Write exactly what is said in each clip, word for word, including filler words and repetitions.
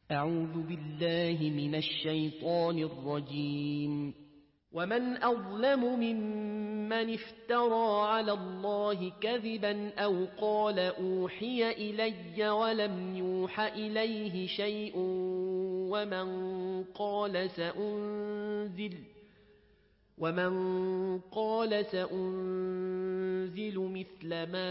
أعوذ بالله من الشيطان الرجيم. ومن أظلم ممن افترى على الله كذبا أو قال أوحي إلي ولم يوح إليه شيء ومن قال سأنزل ومن قال سأنزل مثل ما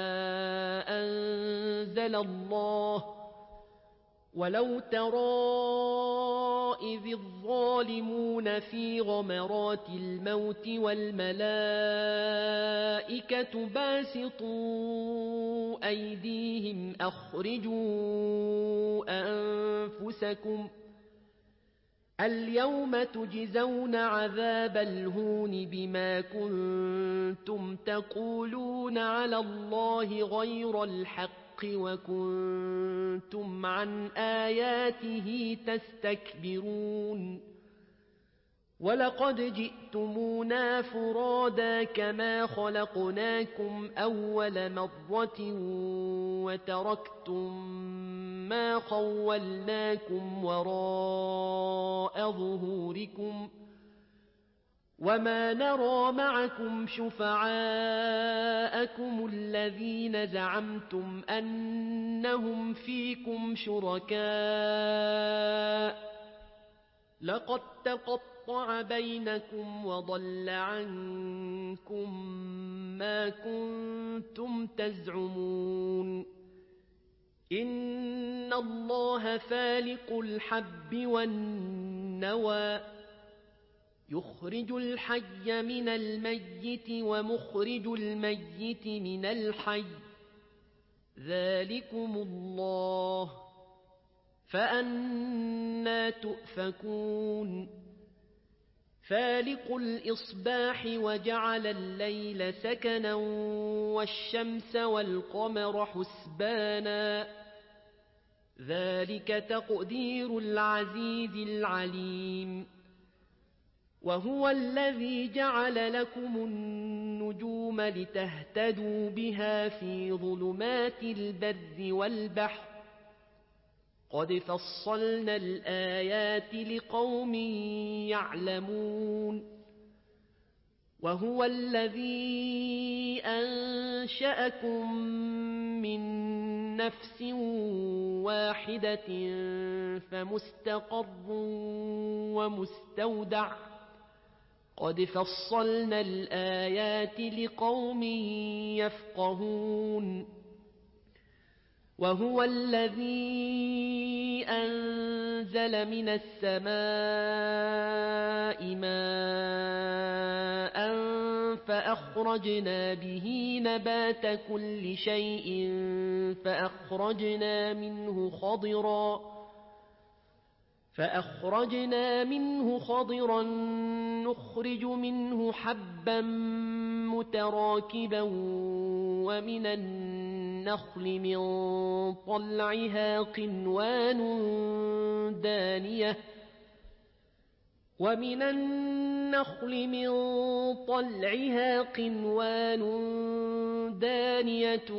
أنزل الله ولو ترى إذ الظالمون في غمرات الموت والملائكة باسطوا أيديهم أخرجوا أنفسكم اليوم تجزون عذاب الهون بما كنتم تقولون على الله غير الحق وكنتم عن آياته تستكبرون ولقد جئتمونا فرادا كما خلقناكم أول مرة وتركتم ما خولناكم وراء ظهوركم وما نرى معكم شفعاءكم الذين زعمتم أنهم فيكم شركاء لقد تقطع بينكم وضل عنكم ما كنتم تزعمون إن الله فالق الحب والنوى يخرج الحي من الميت ومخرج الميت من الحي ذلكم الله فأنى تؤفكون فالق الإصباح وجعل الليل سكنا والشمس والقمر حسبانا ذلك تقدير العزيز العليم وهو الذي جعل لكم النجوم لتهتدوا بها في ظلمات البر والبحر قد فصلنا الآيات لقوم يعلمون وهو الذي أنشأكم من نفس واحدة فمستقر ومستودع قد فصلنا الآيات لقوم يفقهون وهو الذي أنزل من السماء ماء فأخرجنا به نبات كل شيء فأخرجنا منه خضرا فأخرجنا منه خضرا نخرج منه حبا متراكبا ومن النخل من طلعها قنوان دانية ومن النخل من طلعها قنوان دانية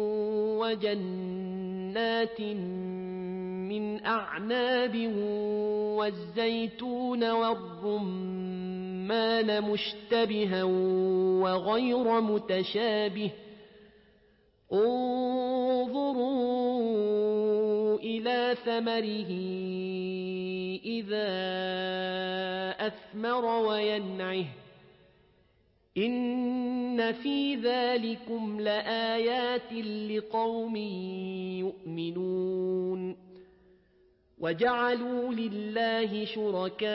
وجنات من أعناب والزيتون والرمان مشتبها وغير متشابه انظروا إلى ثمره إذا أثمر وينعه إن في ذلكم لآيات لقوم يؤمنون وجعلوا لله شركاء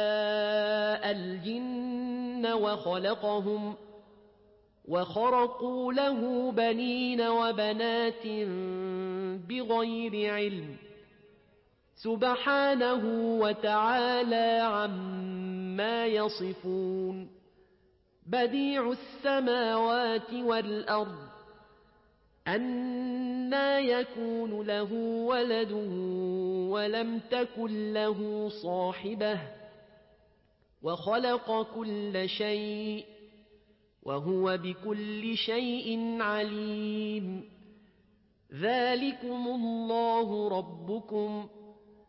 الجن وخلقهم وخرقوا له بنين وبنات بغير علم سبحانه وتعالى عما يصفون بديع السماوات والأرض أنى يكون له ولد ولم تكن له صاحبة وخلق كل شيء وهو بكل شيء عليم ذلكم الله ربكم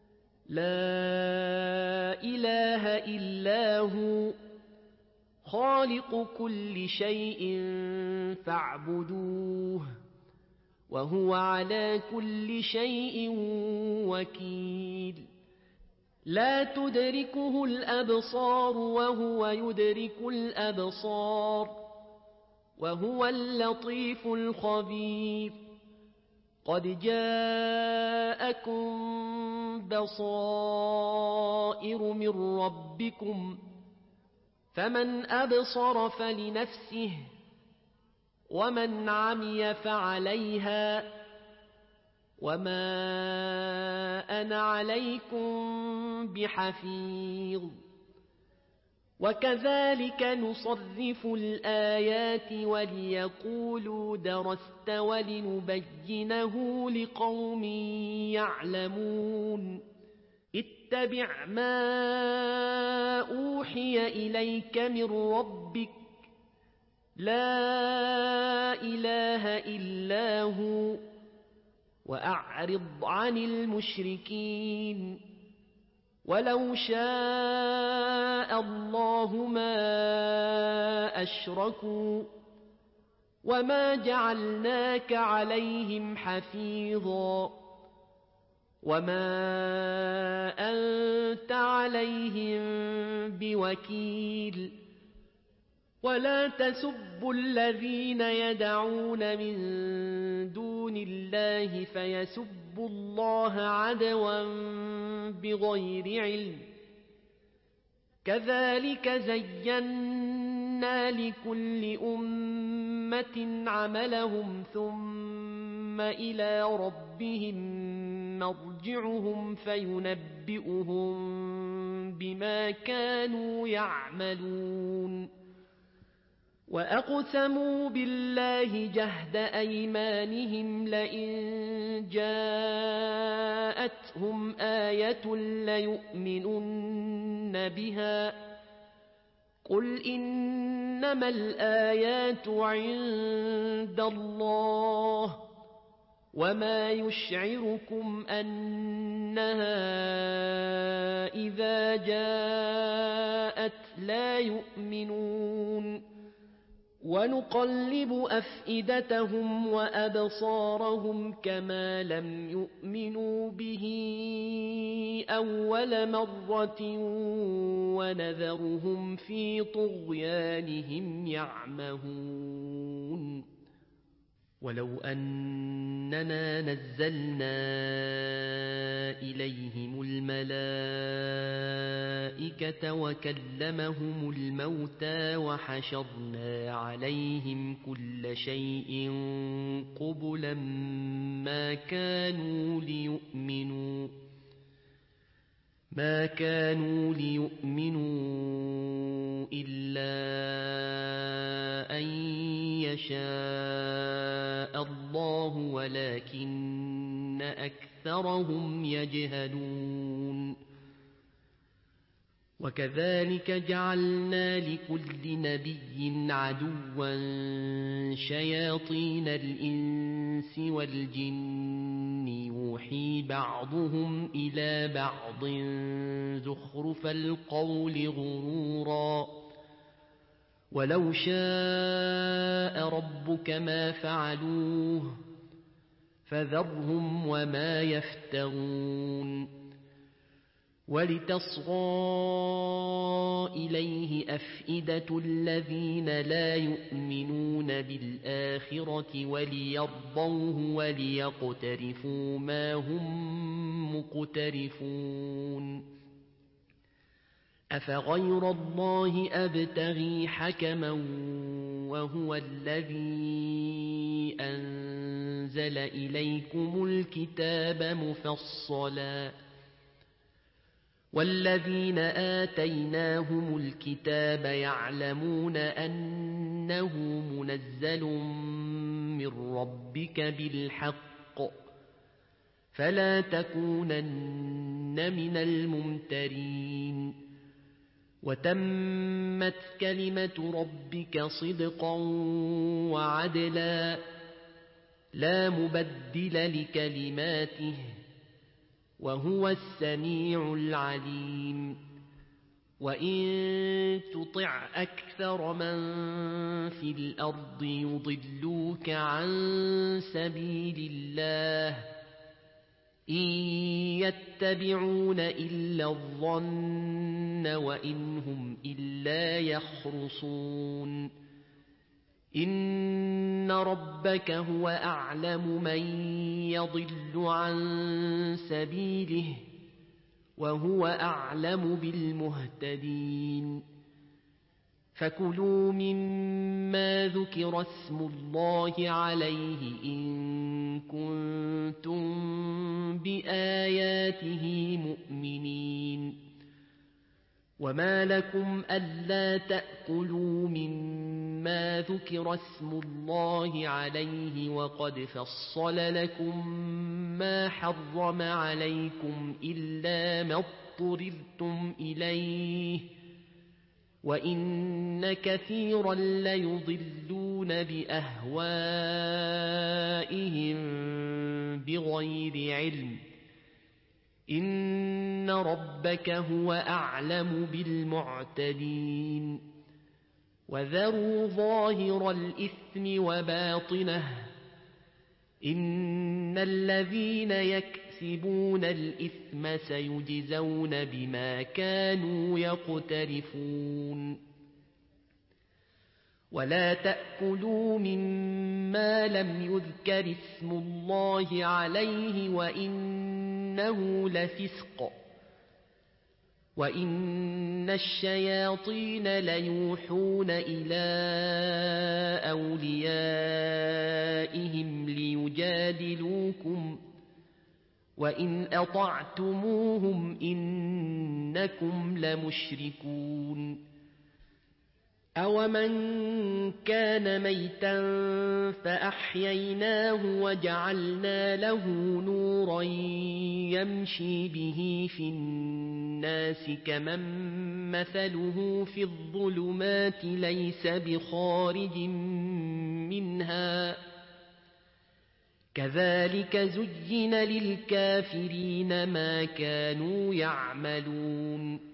لا إله إلا هو خالق كل شيء فاعبدوه وهو على كل شيء وكيل لا تدركه الأبصار وهو يدرك الأبصار وهو اللطيف الخبير قد جاءكم بصائر من ربكم فمن أبصر فلنفسه ومن عمي فعليها وما أنا عليكم بحفيظ وكذلك نصرف الآيات وليقولوا درست ولنبينه لقوم يعلمون اتبع ما أوحي إليك من ربك لا إله إلا هو وأعرض عن المشركين ولو شاء الله ما أشركوا وما جعلناك عليهم حفيظا وما أنت عليهم بوكيل ولا تسبوا الذين يدعون من دون الله فيسبوا الله عدوا بغير علم كذلك زينا لكل أمة عملهم ثم إلى ربهم مرجعهم فينبئهم بما كانوا يعملون وأقسموا بالله جهد أيمانهم لئن جاءتهم آية ليؤمنن بها قل إنما الآيات عند الله وما يشعركم أنها إذا جاءت لا يؤمنون ونقلب أفئدتهم وأبصارهم كما لم يؤمنوا به أول مرة ونذرهم في طغيانهم يعمهون ولو أننا نزلنا إليهم الملائكة وكلمهم الموتى وحشرنا عليهم كل شيء قبلا ما كانوا ليؤمنوا ما كانوا ليؤمنوا إلا أن يشاء الله ولكن أكثرهم يجهلون وكذلك جعلنا لكل نبي عدوا شياطين الإنس والجن يوحي بعضهم إلى بعض زخرف القول غرورا ولو شاء ربك ما فعلوه فذرهم وما يفترون ولتصغى إليه أفئدة الذين لا يؤمنون بالآخرة وليرضوه وليقترفوا ما هم مقترفون أفغير الله أبتغي حكما وهو الذي أنزل إليكم الكتاب مفصلا والذين آتيناهم الكتاب يعلمون أنه منزل من ربك بالحق فلا تكونن من الممترين وتمت كلمة ربك صدقا وعدلا لا مبدل لكلماته وهو السميع العليم وإن تطع أكثر من في الأرض يضلوك عن سبيل الله إن يتبعون إلا الظن وإن هم إلا يخرصون إن ربك هو أعلم من يضل عن سبيله وهو أعلم بالمهتدين فكلوا مما ذكر اسم الله عليه إن كنتم بآياته مؤمنين وما لكم ألا تأكلوا مما ذكر اسم الله عليه وقد فصل لكم ما حرم عليكم إلا ما اضطررتم إليه وإن كثيرا ليضلون بأهوائهم بغير علم إن ربك هو أعلم بالمعتدين وذروا ظاهر الإثم وباطنه إن الذين يكسبون الإثم سيجزون بما كانوا يقترفون ولا تأكلوا مما لم يذكر اسم الله عليه وإنه لفسق وإن الشياطين ليوحون إلى أوليائهم ليجادلوكم وإن أطعتموهم إنكم لمشركون أومن كان ميتا فأحييناه وجعلنا له نورا يمشي به في الناس كمن مثله في الظلمات ليس بخارج منها كذلك زين للكافرين ما كانوا يعملون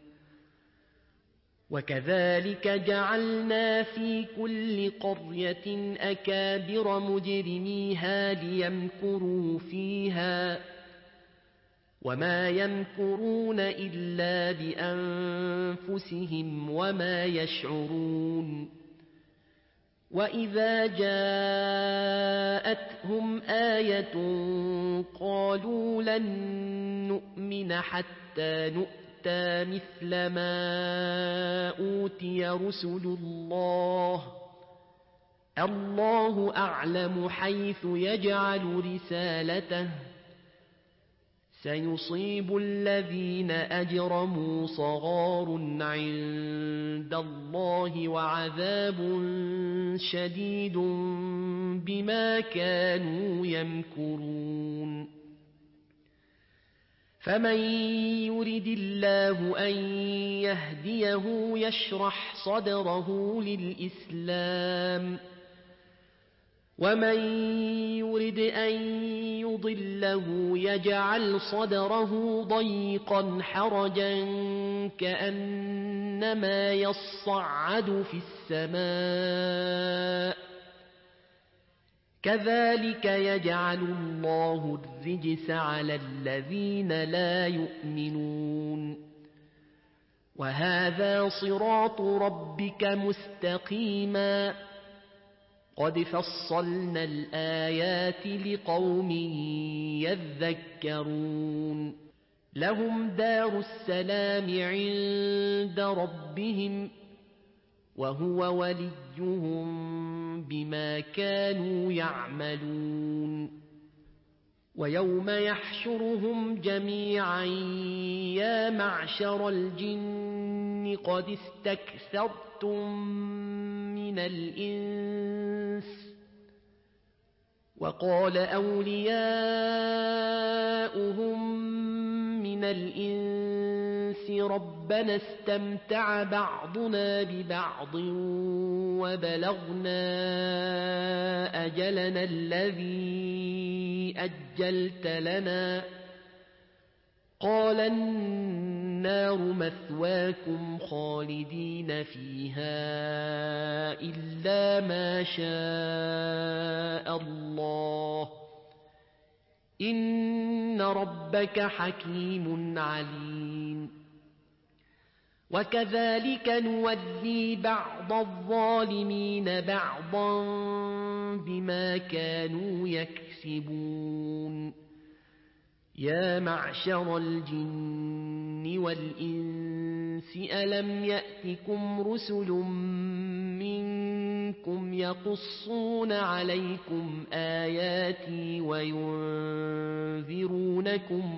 وكذلك جعلنا في كل قرية أكابر مجرميها ليمكروا فيها وما يمكرون إلا بأنفسهم وما يشعرون وإذا جاءتهم آية قالوا لن نؤمن حتى نؤمن مثل ما أوتي رسل الله الله أعلم حيث يجعل رسالته سيصيب الذين أجرموا صغار عند الله وعذاب شديد بما كانوا يمكرون فمن يرد الله أن يهديه يشرح صدره للإسلام ومن يرد أن يضله يجعل صدره ضيقا حرجا كأنما يصعد في السماء كذلك يجعل الله الرجس على الذين لا يؤمنون وهذا صراط ربك مستقيما قد فصلنا الآيات لقوم يذكرون لهم دار السلام عند ربهم وهو وليهم بما كانوا يعملون ويوم يحشرهم جميعا يا معشر الجن قد استكثرتم من الإنس وقال أولياؤهم من الإنس ربنا استمتع بعضنا ببعض وبلغنا أجلنا الذي أجلت لنا قال النار مثواكم خالدين فيها إلا ما شاء الله إن ربك حكيم عليم وكذلك نولي بعض الظالمين بعضا بما كانوا يكسبون يا معشر الجن والإنس ألم يأتكم رسل منكم يقصون عليكم آياتي وينذرونكم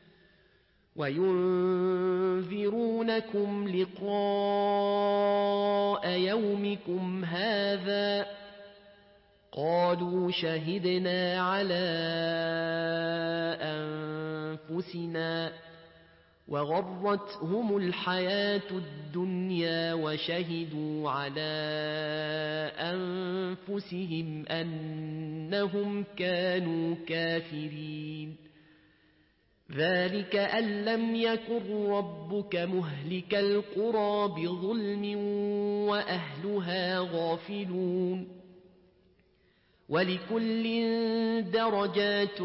وينذرونكم لقاء يومكم هذا قالوا شهدنا على أنفسنا وغرتهم الحياة الدنيا وشهدوا على أنفسهم أنهم كانوا كافرين ذلك أن لم يكن ربك مهلك القرى بظلم وأهلها غافلون ولكل درجات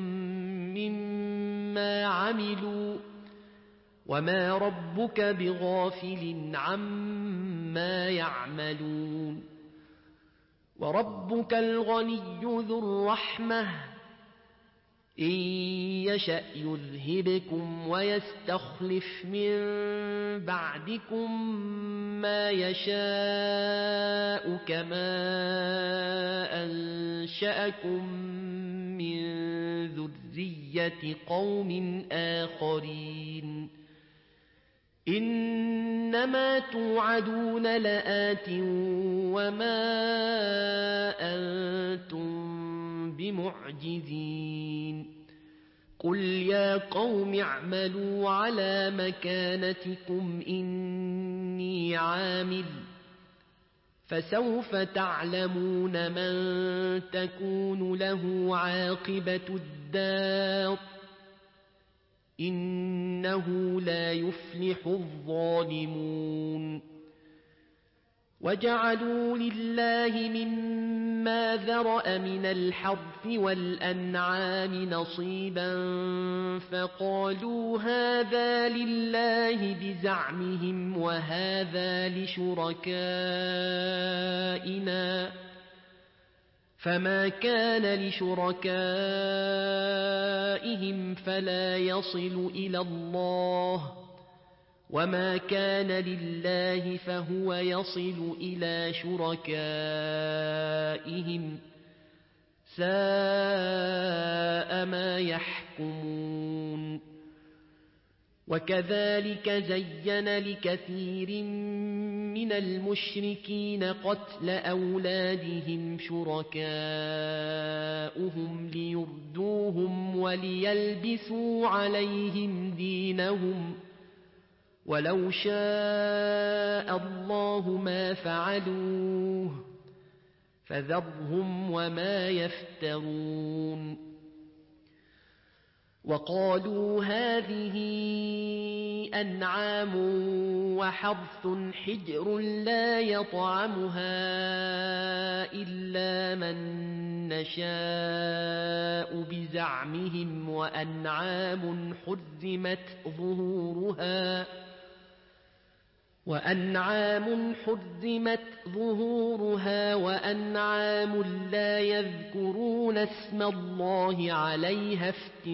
مما عملوا وما ربك بغافل عما يعملون وربك الغني ذو الرحمة إن يشأ يذهبكم ويستخلف من بعدكم ما يشاء كما أنشأكم من ذرية قوم آخرين إنما توعدون لآت وما أنتم بمعجزين قل يا قوم اعملوا على مكانتكم إني عامل فسوف تعلمون من تكون له عاقبة الدار إنه لا يفلح الظالمون وجعلوا لله مما ذرأ من الحرث والأنعام نصيبا فقالوا هذا لله بزعمهم وهذا لشركائنا فما كان لشركائهم فلا يصل إلى الله وما كان لله فهو يصل إلى شركائهم ساء ما يحكمون وكذلك زين لكثير من المشركين قتل أولادهم شركاؤهم ليردوهم وليلبسوا عليهم دينهم ولو شاء الله ما فعلوه فذرهم وما يفترون وقالوا هذه أنعام وحرث حجر لا يطعمها إلا من نشاء بزعمهم وأنعام حرمت ظهورها وأنعام حرمت ظهورها وأنعام لا يذكرون اسم الله عليها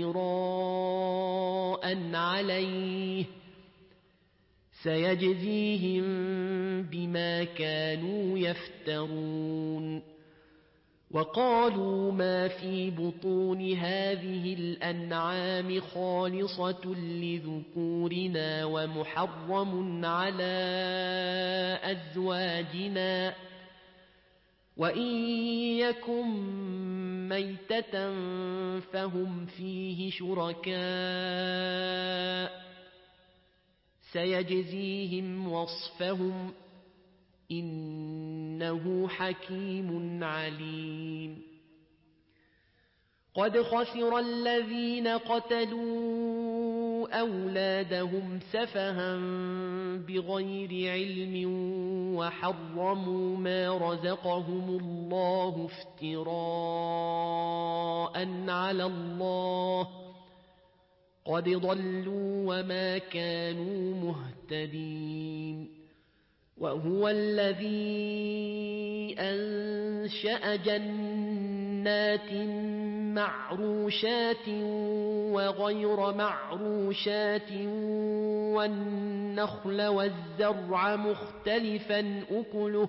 افتراء عليه سيجزيهم بما كانوا يفترون وقالوا ما في بطون هذه الأنعام خالصة لذكورنا ومحرم على أزواجنا وإن يكن ميتة فهم فيه شركاء سيجزيهم وصفهم إنه حكيم عليم قد خسر الذين قتلوا أولادهم سفها بغير علم وحرموا ما رزقهم الله افتراء على الله قد ضلوا وما كانوا مهتدين وهو الذي أنشأ جنات معروشات وغير معروشات والنخل والزرع مختلفا أكله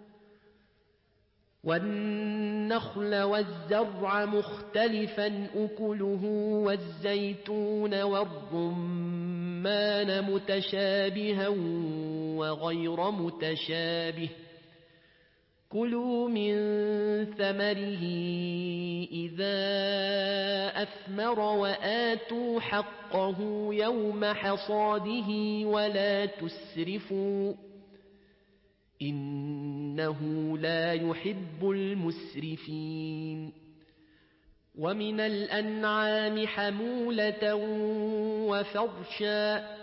والنخل والزرع مختلفا أكله والزيتون والرمان متشابها وغير متشابه كلوا من ثمره إذا أثمر وآتوا حقه يوم حصاده ولا تسرفوا إنه لا يحب المسرفين ومن الأنعام حمولة وفرشا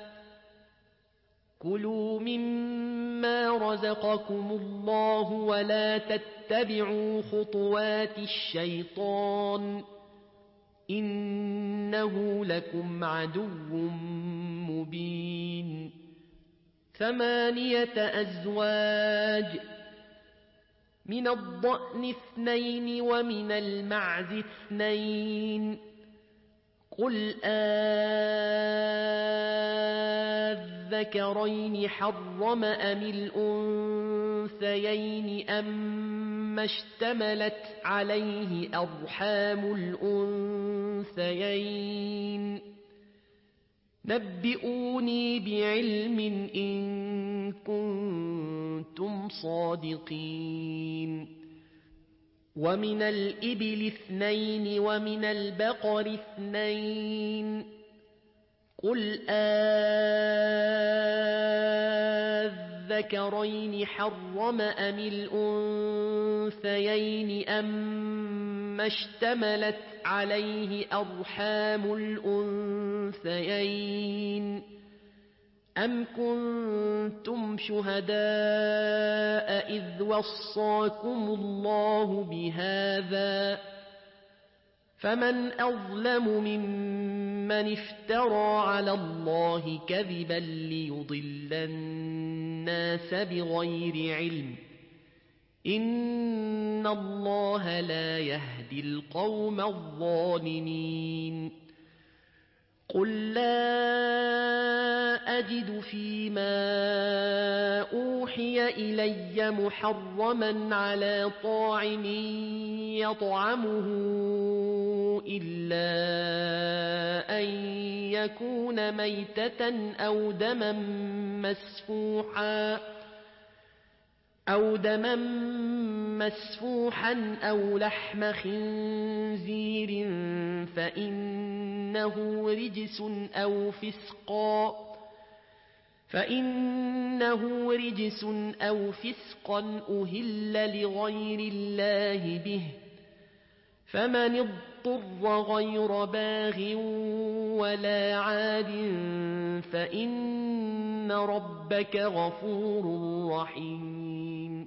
كلوا مما رزقكم الله ولا تتبعوا خطوات الشيطان إنه لكم عدو مبين ثمانية أزواج من الضأن اثنين ومن المعز اثنين قل آذكرين حرم أم الأنثيين أم اشتملت عليه أرحام الأنثيين نبئوني بعلم إن كنتم صادقين ومن الإبل اثنين ومن البقر اثنين قل آذكرين حرم أم الأنثيين أم اشتملت عليه أرحام الأنثيين أم كنتم شهداء إذ وصاكم الله بهذا فمن أظلم ممن افترى على الله كذبا ليضل الناس بغير علم إن الله لا يهدي القوم الظالمين قل لا أجد فيما أوحي إلي محرما على طاعم يطعمه إلا أن يكون ميتة أو دما مسفوحا أو دما مسفوحا أو لحم خنزير فإنه رجس أو فسقا فإنه رجس أو فسقا أهل لغير الله به فمن اضطر غير باغ ولا عاد فإن ربك غفور رحيم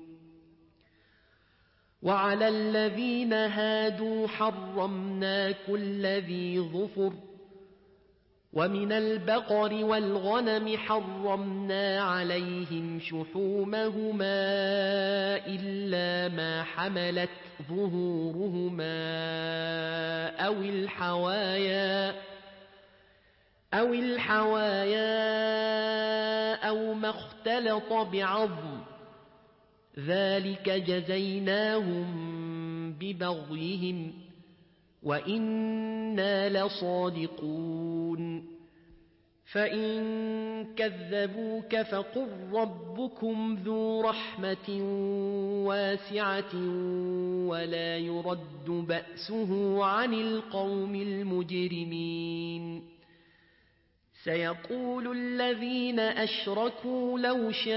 وعلى الذين هادوا حرمنا كل ذي ظفر ومن البقر والغنم حرمنا عليهم شحومهما إلا ما حملت ظهورهما أو الحوايا أو الحوايا أو ما اختلط بعظم ذلك جزيناهم ببغيهم وإنا لصادقون فإن كذبوك فقل ربكم ذو رحمة واسعة ولا يرد بأسه عن القوم المجرمين سيقول الذين أشركوا لو شاء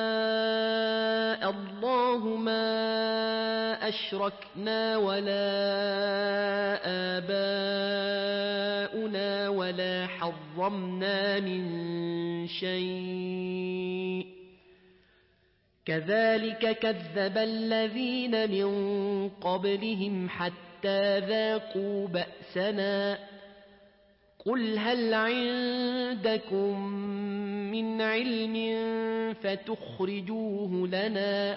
الله ما أشركنا ولا آباؤنا ولا حرمنا حرمنا من شيء كذلك كذب الذين من قبلهم حتى ذاقوا بأسنا قل هل عندكم من علم فتخرجوه لنا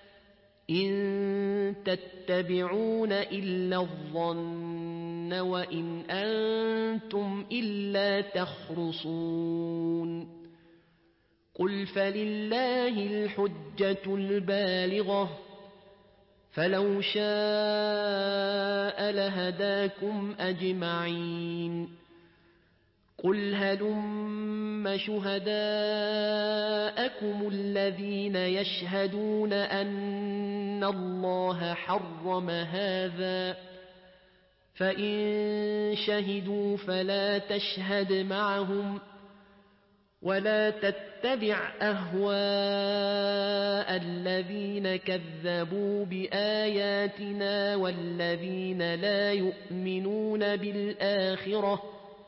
إن تتبعون إلا الظن وإن أنتم إلا تخرصون قل فلله الحجة البالغة فلو شاء لهداكم أجمعين قل هلم شهداءكم الذين يشهدون أن الله حرم هذا فإن شهدوا فلا تشهد معهم ولا تتبع أهواء الذين كذبوا بآياتنا والذين لا يؤمنون بالآخرة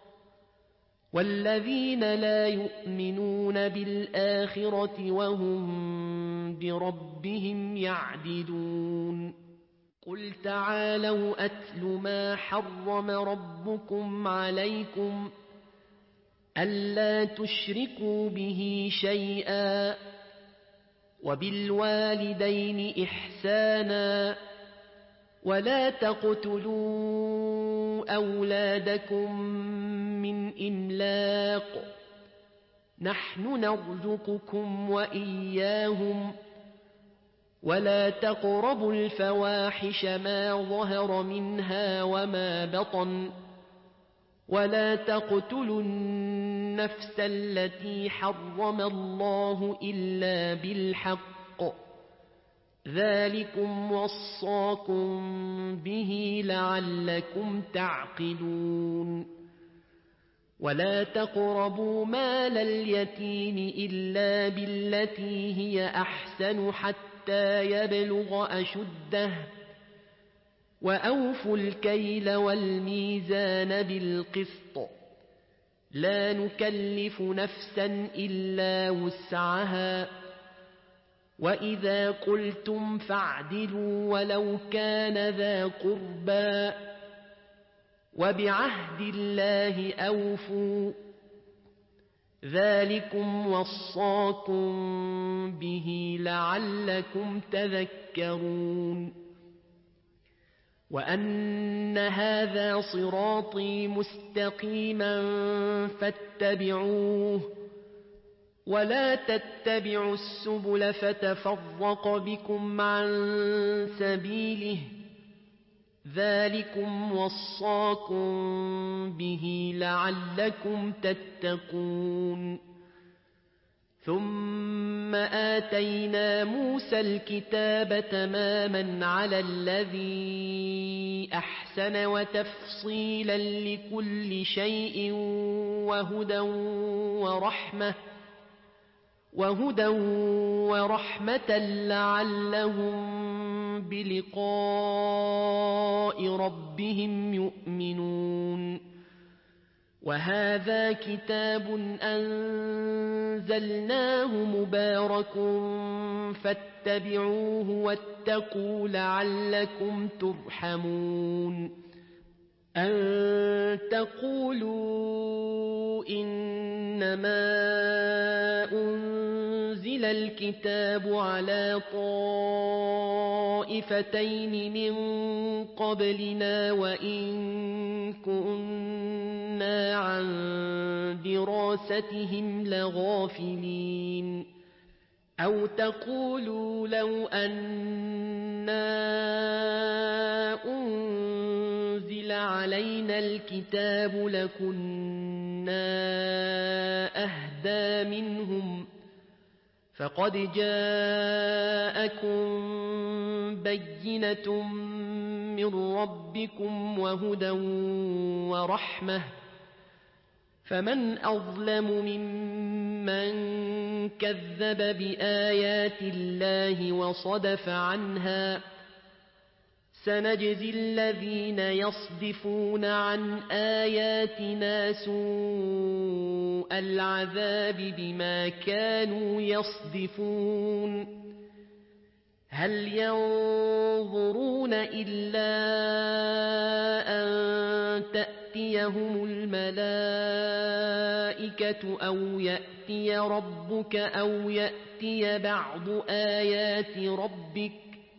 والذين لا يؤمنون بالآخرة وهم بربهم يعدلون قل تعالوا أتل ما حرم ربكم عليكم ألا تشركوا به شيئا وبالوالدين إحسانا ولا تقتلوا أولادكم من إملاق نحن نرزقكم وإياهم ولا تقربوا الفواحش ما ظهر منها وما بطن ولا تقتلوا النفس التي حرم الله إلا بالحق ذلكم وصاكم به لعلكم تعقلون ولا تقربوا مال اليتيم إلا بالتي هي أحسن حتى يبلغ أشده وأوفوا الكيل والميزان بالقسط لا نكلف نفسا إلا وسعها وإذا قلتم فاعدلوا ولو كان ذا قربى وبعهد الله أوفوا ذلكم وصاكم به لعلكم تذكرون وأن هذا صراطي مستقيما فاتبعوه ولا تتبعوا السبل فتفرق بكم عن سبيله ذلكم وصاكم به لعلكم تتقون ثم آتينا موسى الكتاب تماما على الذي أحسن وتفصيلا لكل شيء وهدى ورحمة وهدى ورحمة لعلهم بلقاء ربهم يؤمنون وهذا كتاب أنزلناه مبارك فاتبعوه واتقوا لعلكم ترحمون أن تقولوا إنما أنزل الكتاب على طائفتين من قبلنا وإن كنا عن دراستهم لغافلين أو تقولوا لو أنا أنزل علينا الكتاب لكنا أهدى منهم فقد جاءكم بينة من ربكم وهدى ورحمة فمن أظلم ممن كذب بآيات الله وصدف عنها سنجزي الذين يصدفون عن آياتنا سوء العذاب بما كانوا يصدفون هل ينظرون إلا أن تأتيهم الملائكة أو يأتي ربك أو يأتي بعض آيات ربك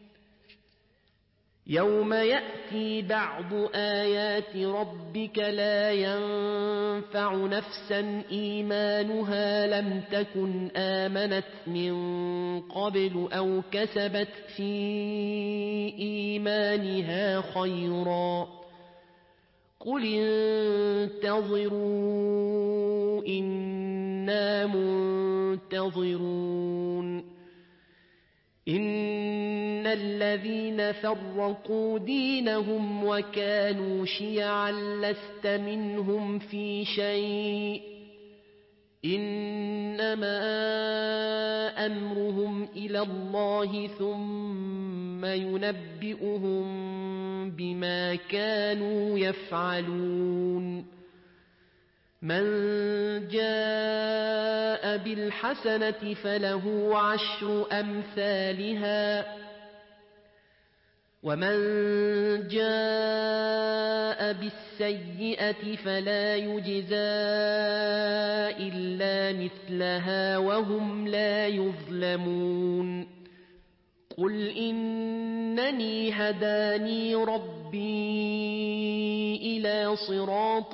يوم يأتي بعض آيات ربك لا ينفع نفسا إيمانها لم تكن آمنت من قبل أو كسبت في إيمانها خيرا قل انتظروا إنا منتظرون إن الذين فرقوا دينهم وكانوا شيعا لست منهم في شيء إنما أمرهم إلى الله ثم ينبئهم بما كانوا يفعلون من جاء بالحسنة فله عشر أمثالها ومن جاء بالسيئة فلا يجزى إلا مثلها وهم لا يظلمون قل إنني هداني ربي إلى صراط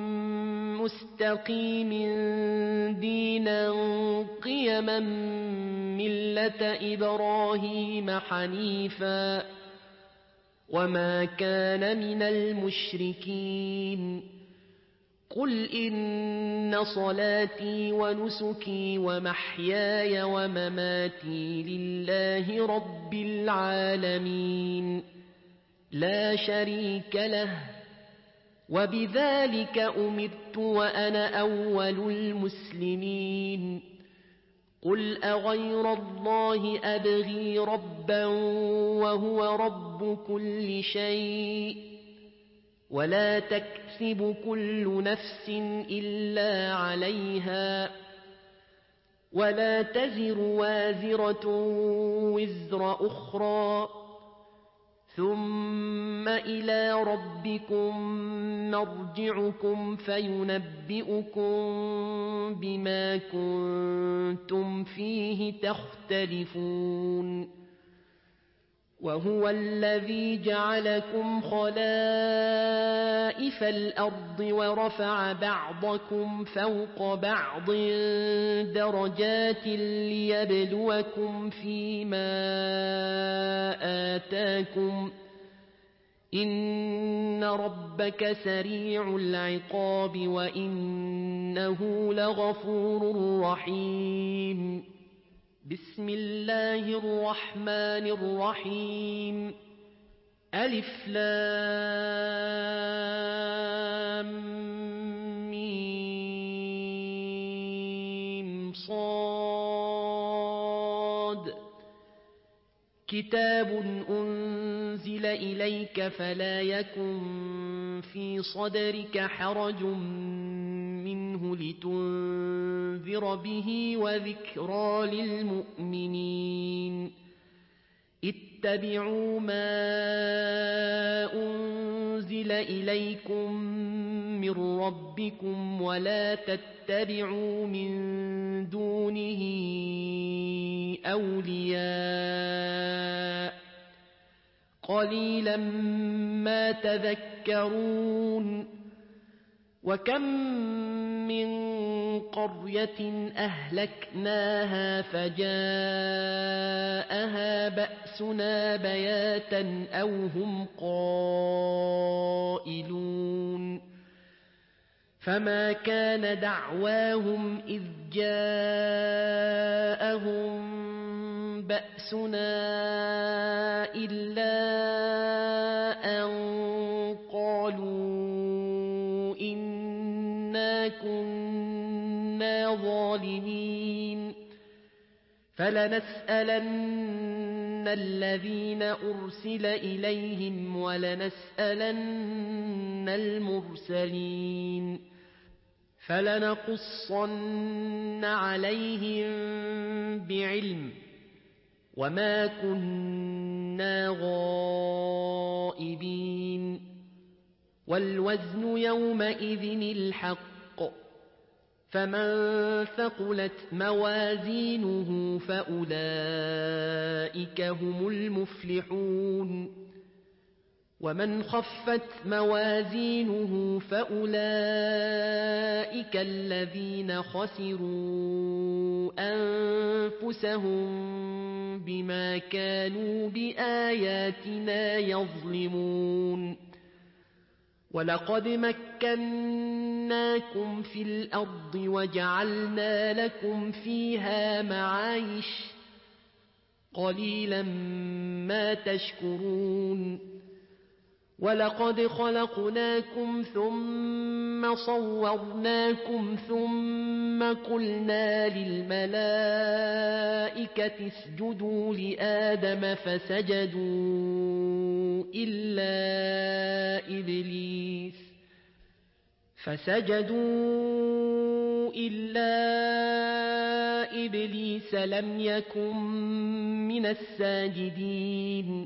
مستقيم دينا قيما ملة إبراهيم حنيفا وما كان من المشركين قل إن صلاتي ونسكي ومحياي ومماتي لله رب العالمين لا شريك له وبذلك أمرت وأنا أول المسلمين قل أغير الله أبغي ربا وهو رب كل شيء ولا تكسب كل نفس إلا عليها ولا تزر وازرة وزر أخرى ثم إلى ربكم مرجعكم فينبئكم بما كنتم فيه تختلفون وهو الذي جعلكم خلائف الأرض ورفع بعضكم فوق بعض درجات ليبلوكم فيما آتاكم إن ربك سريع العقاب وإنه لغفور رحيم بسم الله الرحمن الرحيم ألف لام ميم صاد كتاب أنزل إليك فلا يكن في صدرك حرج منه لتنذر به وذكرى للمؤمنين اتبعوا ما أنزل إليكم من ربكم ولا تتبعوا من دونه أولياء قليلا ما تذكرون وكم من قرية أهلكناها فجاءها بأسنا بياتا أو هم قائلون فما كان دعواهم إذ جاءهم بأسنا إلا أن قالوا إنا كنا ظالمين فلنسألن الذين أرسل إليهم ولنسألن المرسلين فلنقصن عليهم بعلم وما كنا غائبين والوزن يومئذ الحق فمن ثقلت موازينه فأولئك هم المفلحون ومن خفت موازينه فأولئك الذين خسروا أنفسهم بما كانوا بآياتنا يظلمون ولقد مكناكم في الأرض وجعلنا لكم فيها معايش قليلا ما تشكرون ولقد خلقناكم ثم صورناكم ثم قلنا للملائكة اسجدوا لآدم فسجدوا إلا إبليس فسجدوا إلا إبليس لم يكن من الساجدين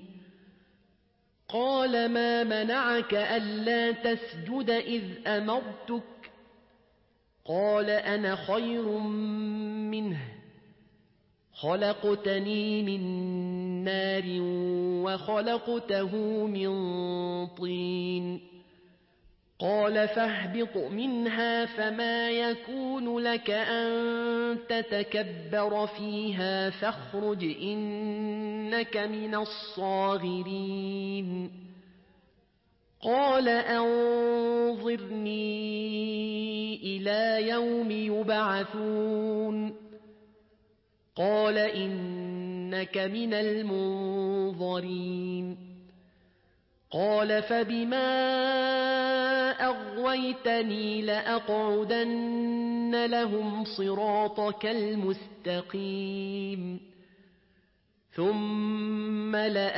قال ما منعك ألا تسجد إذ أمرتك قال أنا خير منه خلقتني من نار وخلقته من طين قال فاهبط منها فما يكون لك أن تتكبر فيها فاخرج إنك من الصاغرين قال أنظرني إلى يوم يبعثون قال إنك من المنظرين قال فبما أغويتني لأقعدن لهم صراطك المستقيم ثم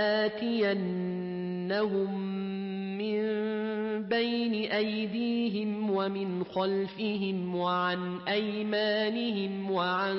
لآتينهم من بين أيديهم ومن خلفهم وعن أيمانهم وعن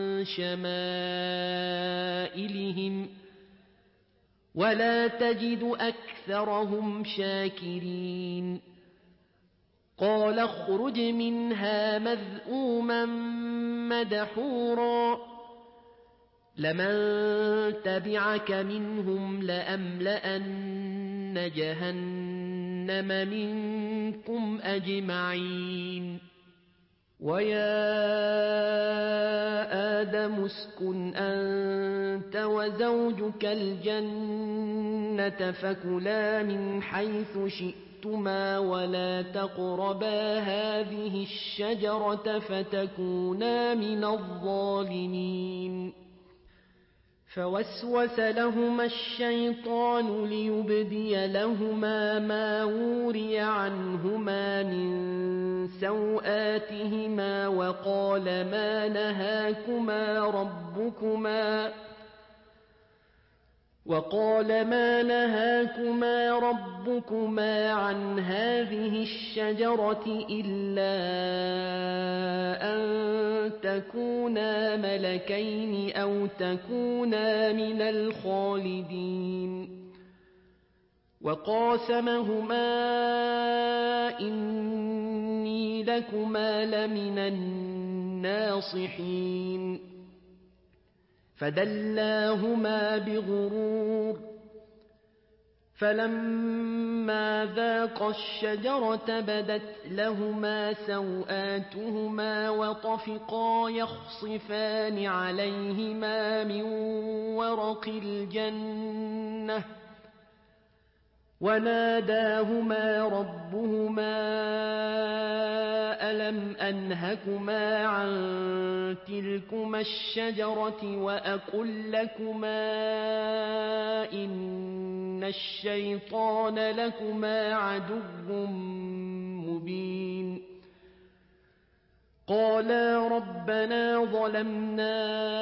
شمائلهم ولا تجد أكثرهم شاكرين قال اخرج منها مذءوما مدحورا لمن تبعك منهم لأملأن جهنم منكم أجمعين ويا آدم اسكن أنت وزوجك الجنة فكلا من حيث شئتما ولا تقربا هذه الشجرة فتكونا من الظالمين فوسوس لهما الشيطان ليبدي لهما ما وري عنهما من سوآتهما وقال ما نهاكما ربكما وقال ما نهاكما ربكما عن هذه الشجرة إلا أن تكونا ملكين أو تكونا من الخالدين وقاسمهما إني لكما لمن الناصحين فدلاهما بغرور فلما ذاقا الشجرة بدت لهما سوآتهما وطفقا يخصفان عليهما من ورق الجنة وناداهما ربهما ألم أنهكما عن تلكما الشجرة وأقل لكما إن الشيطان لكما عدو مبين قالا ربنا ظلمنا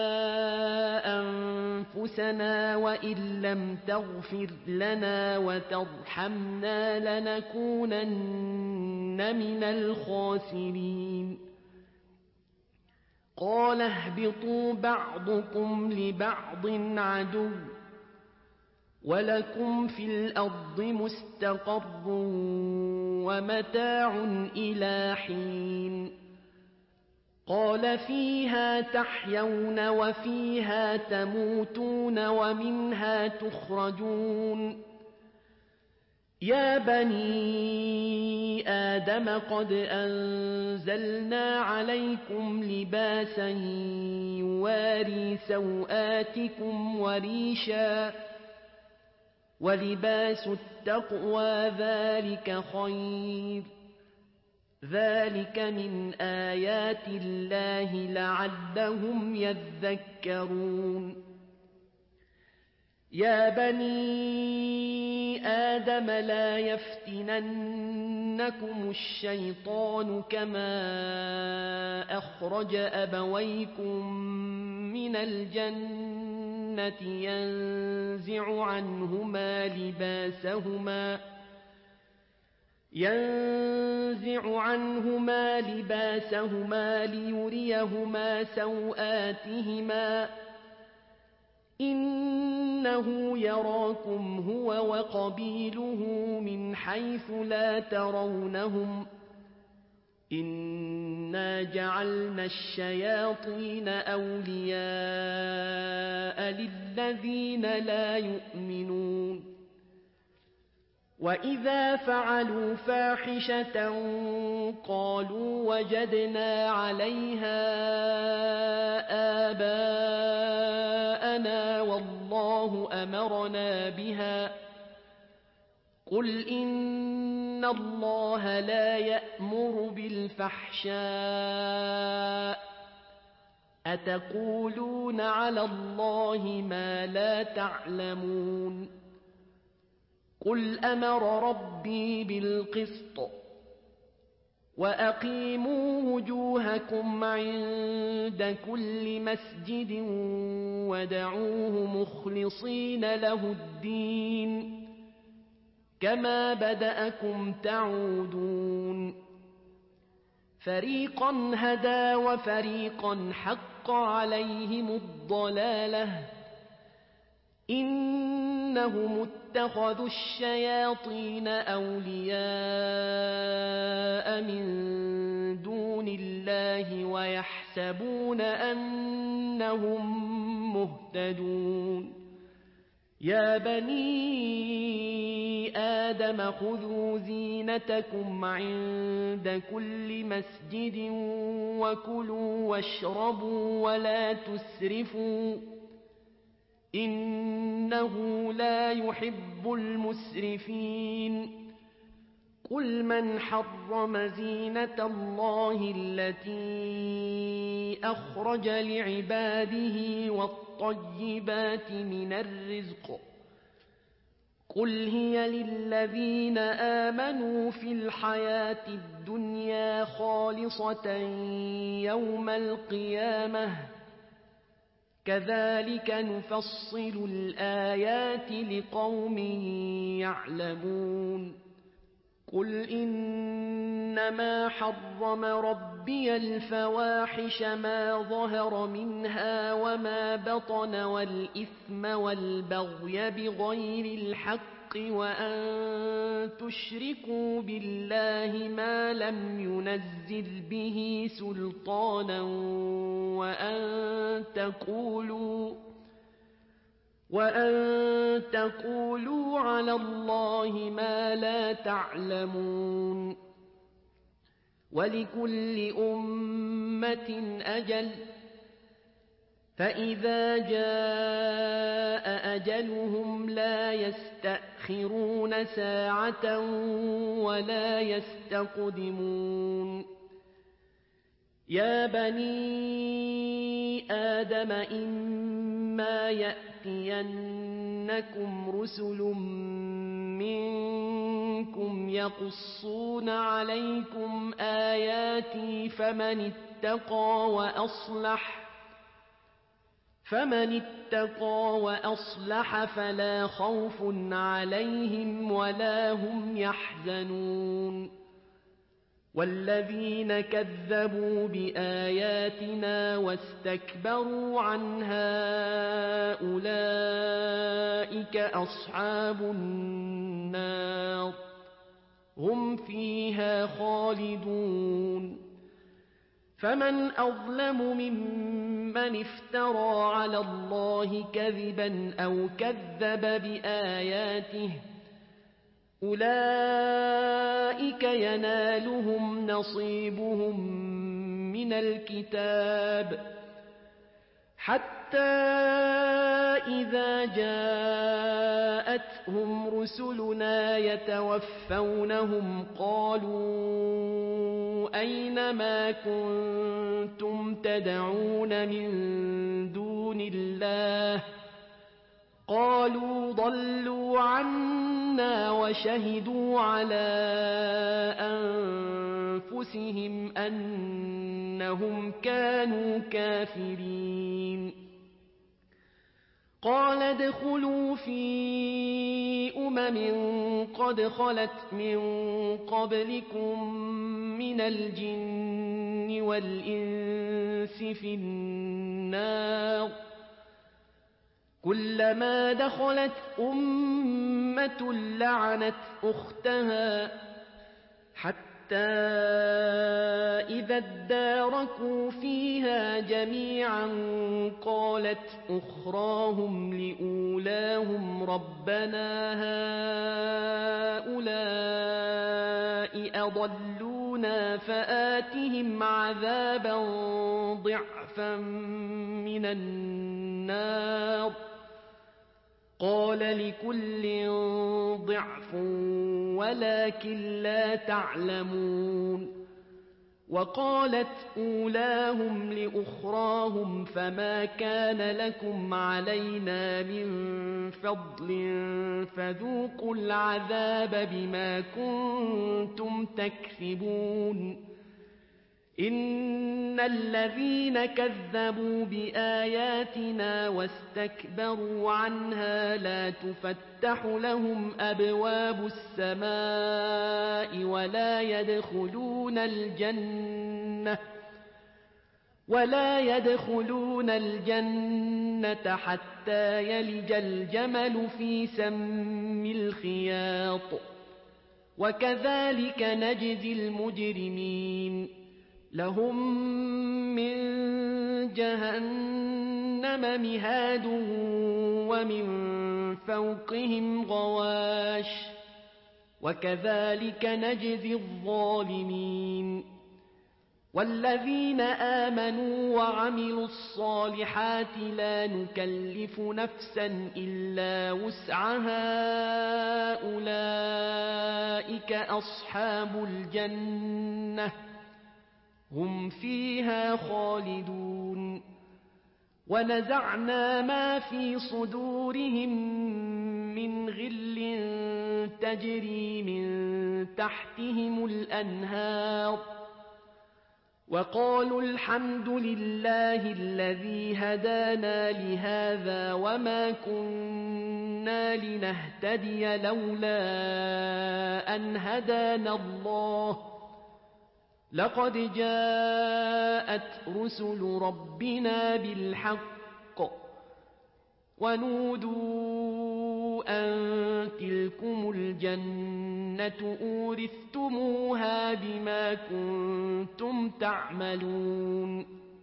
أنفسنا وإن لم تغفر لنا وترحمنا لنكونن من الخاسرين قال اهبطوا بعضكم لبعض عدو ولكم في الأرض مستقر ومتاع إلى حين قال فيها تحيون وفيها تموتون ومنها تخرجون يا بني آدم قد أنزلنا عليكم لباسا يواري سوآتكم وريشا ولباس التقوى ذلك خير ذلك من آيات الله لعلهم يذكرون يا بني آدم لا يفتننكم الشيطان كما أخرج أبويكم من الجنة ينزع عنهما لباسهما ينزع عنهما لباسهما ليريهما سوآتهما إنه يراكم هو وقبيله من حيث لا ترونهم إنا جعلنا الشياطين أولياء للذين لا يؤمنون وإذا فعلوا فاحشة قالوا وجدنا عليها آباءنا والله أمرنا بها قل إن الله لا يأمر بالفحشاء أتقولون على الله ما لا تعلمون قل أمر ربي بالقسط وأقيموا وجوهكم عند كل مسجد ودعوه مخلصين له الدين كما بدأكم تعودون فريقا هدى وفريقا حق عليهم الضلالة إنهم اتخذوا الشياطين أولياء من دون الله ويحسبون أنهم مهتدون يا بني آدم خذوا زينتكم عند كل مسجد وكلوا واشربوا ولا تسرفوا إنه لا يحب المسرفين قل من حرم زينة الله التي أخرج لعباده والطيبات من الرزق قل هي للذين آمنوا في الحياة الدنيا خالصة يوم القيامة كذلك نفصل الآيات لقوم يعلمون قل إنما حرم ربي الفواحش ما ظهر منها وما بطن والإثم والبغي بغير الحق وأن تشركوا بالله ما لم ينزل به سلطانا وأن تقولوا وأن تقولوا على الله ما لا تعلمون ولكل أمة أجل فإذا جاء أجلهم لا يستأخرون ساعة ولا يستقدمون يا بني آدم إما يأتينكم رسل منكم يقصون عليكم آياتي فمن اتقى وأصلح فمن اتقى وأصلح فلا خوف عليهم ولا هم يحزنون والذين كذبوا بآياتنا واستكبروا عنها أولئك أصحاب النار هم فيها خالدون فمن أظلم ممن افترى على الله كذبا أو كذب بآياته أولئك ينالهم نصيبهم من الكتاب حتى إذا جاءتهم رسلنا يتوفونهم قالوا أين ما كنتم تدعون من دون الله قالوا ضلوا عنا وشهدوا على أنفسهم أنهم كانوا كافرين قال ادخلوا في أمم قد خلت من قبلكم من الجن والإنس في النار كلما دخلت أمة لعنت أختها حتى إذا اداركوا فيها جميعا قالت أخراهم لأولاهم ربنا هؤلاء أضلونا فآتهم عذابا ضعفا من النار قال لكل ضعف ولكن لا تعلمون وقالت أولاهم لأخراهم فما كان لكم علينا من فضل فذوقوا العذاب بما كنتم تكسبون إن الذين كذبوا بآياتنا واستكبروا عنها لا تفتح لهم أبواب السماء ولا يدخلون الجنة ولا يدخلون الجنة حتى يلج الجمل في سم الخياط وكذلك نجزي المجرمين لهم من جهنم مهاد ومن فوقهم غواش وكذلك نجزي الظالمين والذين آمنوا وعملوا الصالحات لا نكلف نفسا إلا وسعها أولئك أصحاب الجنة هم فيها خالدون ونزعنا ما في صدورهم من غل تجري من تحتهم الأنهار وقالوا الحمد لله الذي هدانا لهذا وما كنا لنهتدي لولا أن هدانا الله لقد جاءت رسل ربنا بالحق ونودوا أن تلكم الجنة أورثتموها بما كنتم تعملون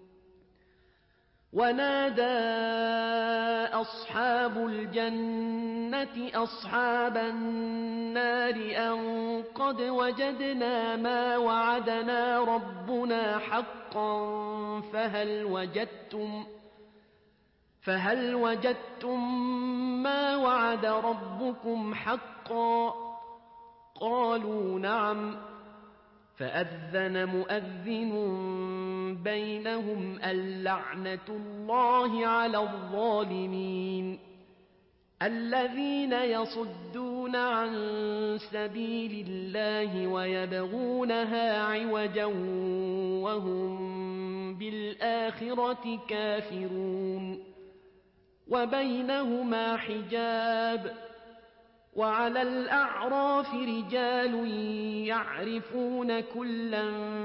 ونادى أصحاب الجنة أصحاب النار أن قد وجدنا ما وعدنا ربنا حقا فهل وجدتم فهل وجدتم ما وعد ربكم حقا قالوا نعم فأذن مؤذن بينهم اللعنة الله على الظالمين الذين يصدون ويصدون عن سبيل الله ويبغونها عوجا وهم بالآخرة كافرون وبينهما حجاب وعلى الأعراف رجال يعرفون كلا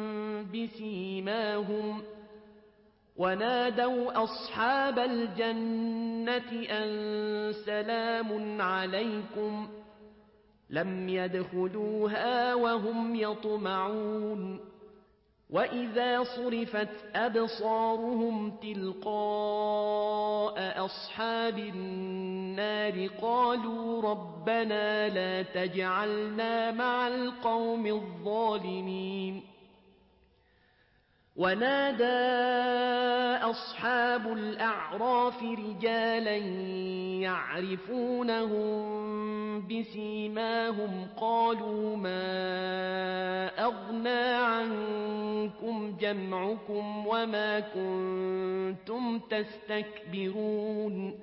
بسيماهم ونادوا أصحاب الجنة أن سلام عليكم لم يدخلوها وهم يطمعون وإذا صرفت أبصارهم تلقاء أصحاب النار قالوا ربنا لا تجعلنا مع القوم الظالمين ونادى أصحاب الأعراف رجالا يعرفونهم بسيماهم قالوا ما أغنى عنكم جمعكم وما كنتم تستكبرون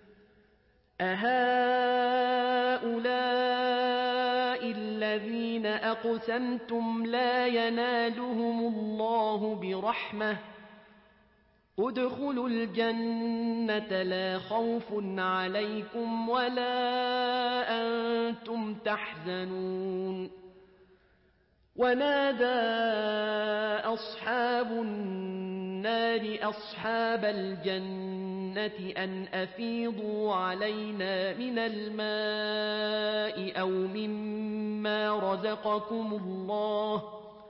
أهؤلاء الذين أقسمتم لا ينالهم الله برحمة ادخلوا الجنة لا خوف عليكم ولا أنتم تحزنون ونادى أصحاب النار أصحاب الجنة أن أفيضوا علينا من الماء أو مما رزقكم الله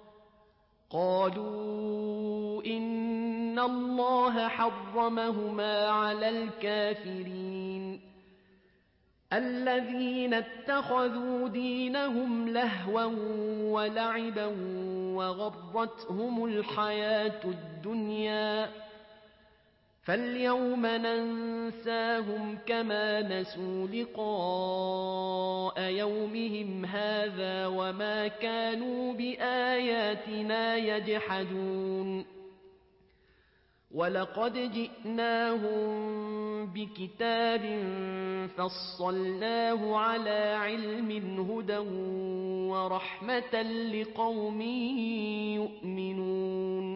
قالوا إن الله حرمهما على الكافرين الذين اتخذوا دينهم لهوا ولعبا وغرتهم الحياة الدنيا فاليوم ننساهم كما نسوا لقاء يومهم هذا وما كانوا بآياتنا يجحدون ولقد جئناهم بكتاب فصلناه على علم هدى ورحمة لقوم يؤمنون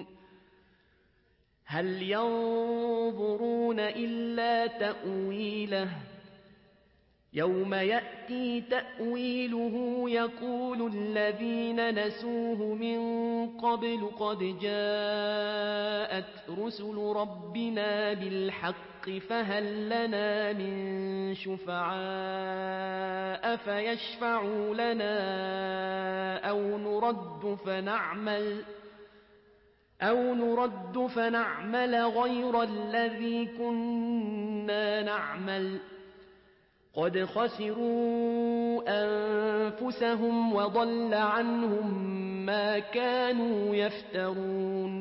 هل ينظرون إلا تأويله يوم يأتي تأويله يقول الذين نسوه من قبل قد جاءت رسل ربنا بالحق فهل لنا من شفعاء فيشفعوا لنا أو نرد فنعمل أو نرد فنعمل غير الذي كنا نعمل قد خسروا أنفسهم وضل عنهم ما كانوا يفترون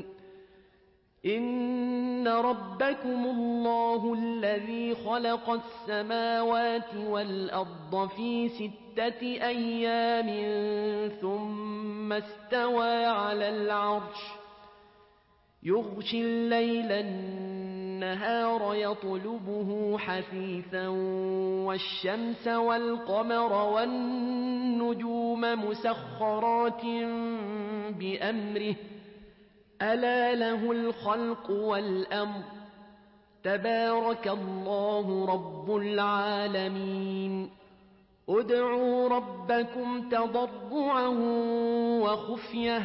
إن ربكم الله الذي خلق السماوات والأرض في ستة أيام ثم استوى على العرش يغشي الليل النهار يطلبه حثيثا والشمس والقمر والنجوم مسخرات بأمره ألا له الخلق والأمر تبارك الله رب العالمين ادعوا ربكم تضرعا وخفية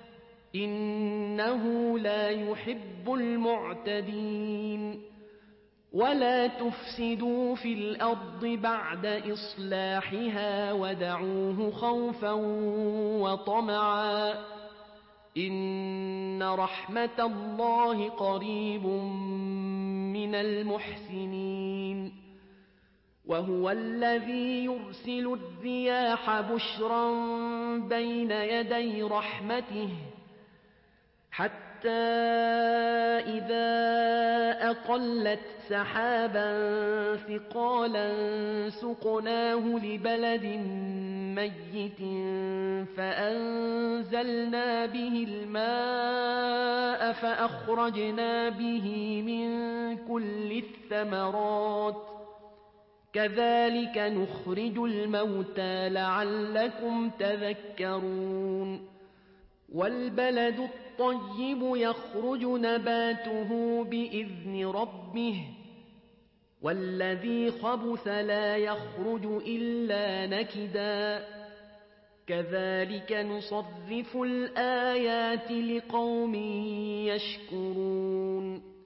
إنه لا يحب المعتدين ولا تفسدوا في الأرض بعد إصلاحها ودعوه خوفا وطمعا إن رحمة الله قريب من المحسنين وهو الذي يرسل الرياح بشرا بين يدي رحمته حتى إذا أقلت سحابا ثقالا سقناه لبلد ميت فأنزلنا به الماء فأخرجنا به من كل الثمرات كذلك نخرج الموتى لعلكم تذكرون والبلد الطيب يخرج نباته بإذن ربه والذي خبث لا يخرج إلا نكدا كذلك نصرف الآيات لقوم يشكرون